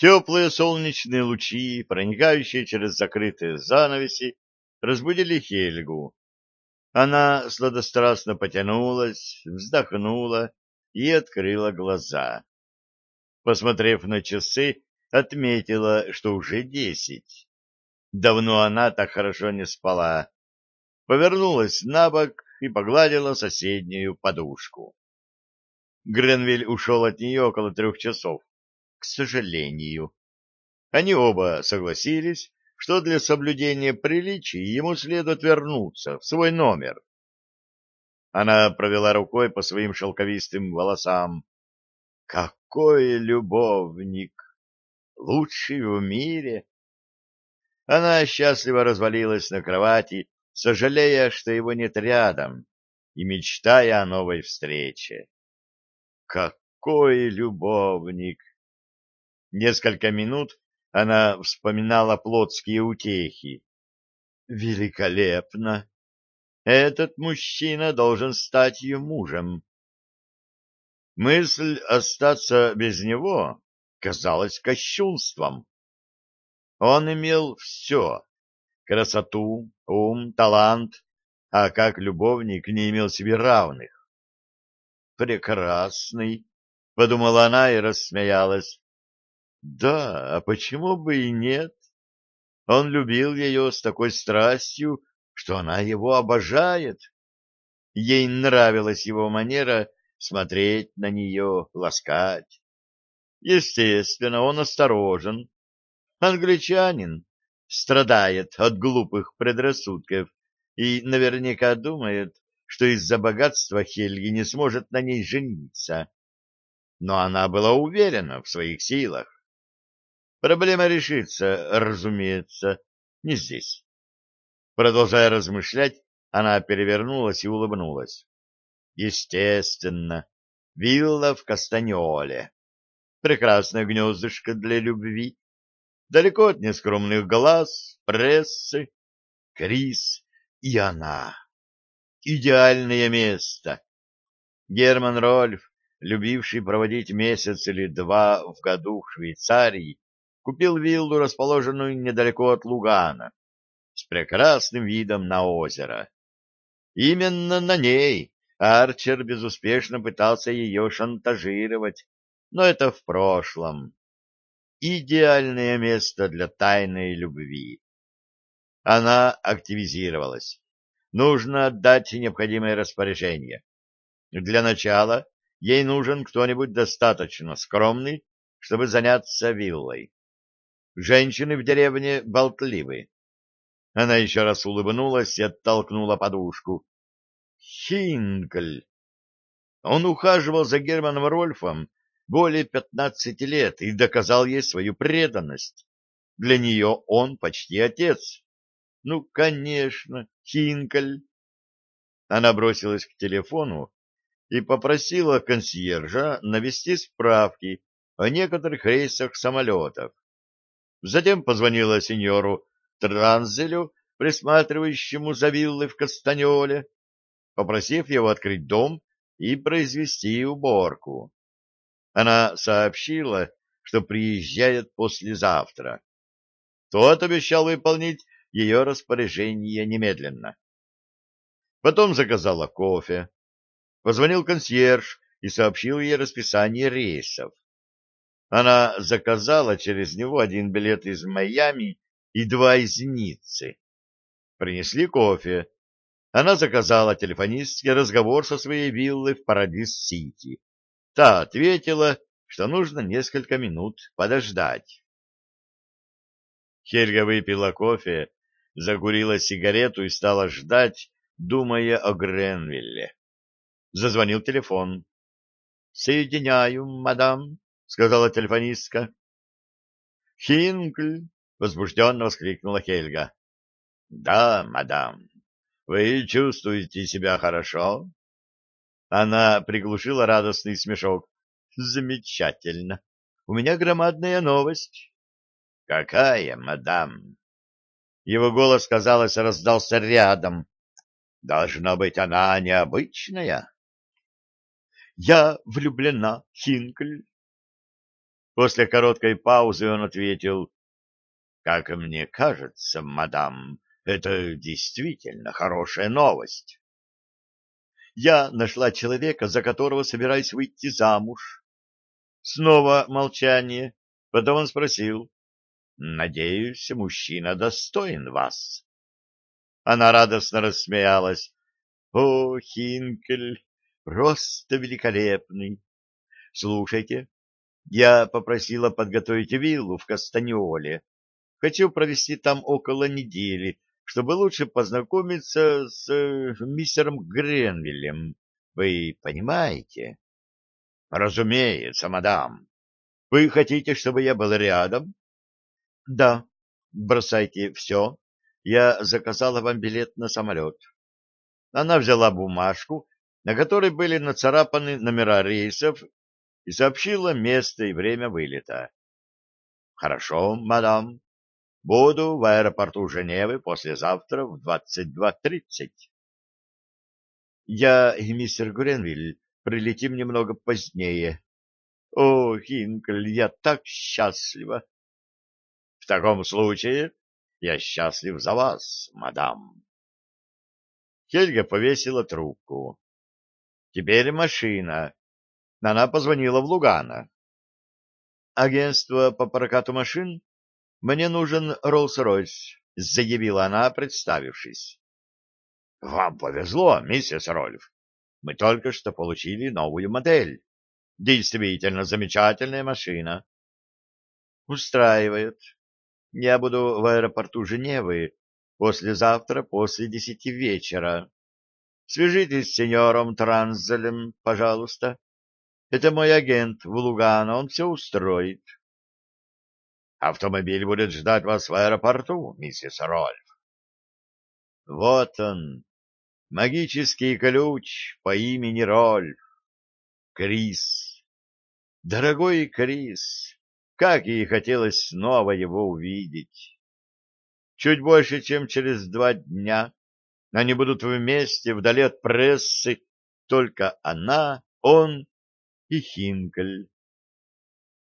Теплые солнечные лучи, проникающие через закрытые занавеси, разбудили Хельгу. Она сладострастно потянулась, вздохнула и открыла глаза. Посмотрев на часы, отметила, что уже 10. Давно она так хорошо не спала. Повернулась на бок и погладила соседнюю подушку. Гренвиль ушел от нее около 3 часов, к сожалению. Они оба согласились, что для соблюдения приличий ему следует вернуться в свой номер. Она провела рукой по своим шелковистым волосам. Какой любовник! Лучший в мире! Она счастливо развалилась на кровати, сожалея, что его нет рядом, и мечтая о новой встрече. Какой любовник! Несколько минут она вспоминала плотские утехи. Великолепно! Этот мужчина должен стать ее мужем. Мысль остаться без него казалась кощунством. Он имел все: красоту, ум, талант, а как любовник не имел себе равных. «Прекрасный», — подумала она и рассмеялась. «Да, а почему бы и нет? Он любил ее с такой страстью, что она его обожает. Ей нравилась его манера смотреть на нее, ласкать. Естественно, он осторожен. Англичанин страдает от глупых предрассудков и наверняка думает, что из-за богатства Хельги не сможет на ней жениться. Но она была уверена в своих силах. Проблема решится, разумеется, не здесь. Продолжая размышлять, она перевернулась и улыбнулась. Естественно, вилла в Кастаньоле. Прекрасное гнездышко для любви. Далеко от нескромных глаз, прессы, Крис и она. Идеальное место. Герман Рольф, любивший проводить месяц или два в году в Швейцарии, купил виллу, расположенную недалеко от Лугана, с прекрасным видом на озеро. Именно на ней Арчер безуспешно пытался ее шантажировать, но это в прошлом. Идеальное место для тайной любви. Она активизировалась. Нужно отдать необходимое распоряжение. Для начала ей нужен кто-нибудь достаточно скромный, чтобы заняться виллой. Женщины в деревне болтливы. Она еще раз улыбнулась и оттолкнула подушку. Хинкль! Он ухаживал за Германом Рольфом более 15 лет и доказал ей свою преданность. Для нее он почти отец. Ну, конечно, Хинкль. Она бросилась к телефону и попросила консьержа навести справки о некоторых рейсах самолетов. Затем позвонила сеньору Транзелю, присматривающему за виллой в Кастаньоле, попросив его открыть дом и произвести уборку. Она сообщила, что приезжает послезавтра. Тот обещал выполнить ее распоряжение немедленно. Потом заказала кофе. Позвонил консьерж и сообщил ей расписание рейсов. Она заказала через него 1 билет из Майами и 2 из Ниццы. Принесли кофе. Она заказала телефонистский разговор со своей виллой в Парадис-Сити. Та ответила, что нужно несколько минут подождать. Хельга выпила кофе, закурила сигарету и стала ждать, думая о Гренвилле. Зазвонил телефон. «Соединяю, мадам», — сказала телефонистка. «Хинкль!» — возбужденно воскликнула Хельга. «Да, мадам. Вы чувствуете себя хорошо?» Она приглушила радостный смешок. «Замечательно. У меня громадная новость». «Какая, мадам?» Его голос, казалось, раздался рядом. «Должно быть, она необычная». «Я влюблена, Хинкль». После короткой паузы он ответил: «Как мне кажется, мадам, это действительно хорошая новость. Я нашла человека, за которого собираюсь выйти замуж». Снова молчание. Потом он спросил: «Надеюсь, мужчина достоин вас?» Она радостно рассмеялась. «О, Хинкель, просто великолепный! Слушайте, я попросила подготовить виллу в Кастаньоле. Хочу провести там около недели, чтобы лучше познакомиться с мистером Гренвиллем. Вы понимаете?» «Разумеется, мадам. Вы хотите, чтобы я был рядом?» «Да. Бросайте все. Я заказала вам билет на самолет». Она взяла бумажку, на которой были нацарапаны номера рейсов, и сообщила место и время вылета. «Хорошо, мадам. Буду в аэропорту Женевы послезавтра в 22:30. Я и мистер Гренвилл прилетим немного позднее. О, Хинкель, я так счастлива!» «В таком случае я счастлив за вас, мадам». Хельга повесила трубку. Теперь машина. Она позвонила в Лугано. «Агентство по прокату машин? Мне нужен Роллс-Ройс», — заявила она, представившись. «Вам повезло, миссис Рольф. Мы только что получили новую модель. Действительно замечательная машина». «Устраивает. Я буду в аэропорту Женевы послезавтра после 10 вечера. Свяжитесь с сеньором Транзелем, пожалуйста. Это мой агент в Лугано, он все устроит». «Автомобиль будет ждать вас в аэропорту, миссис Рольф». Вот он, магический ключ по имени Рольф. Крис. Дорогой Крис, как ей хотелось снова его увидеть. Чуть больше, чем через 2 дня они будут вместе, вдали от прессы, только она, он и Хинкель.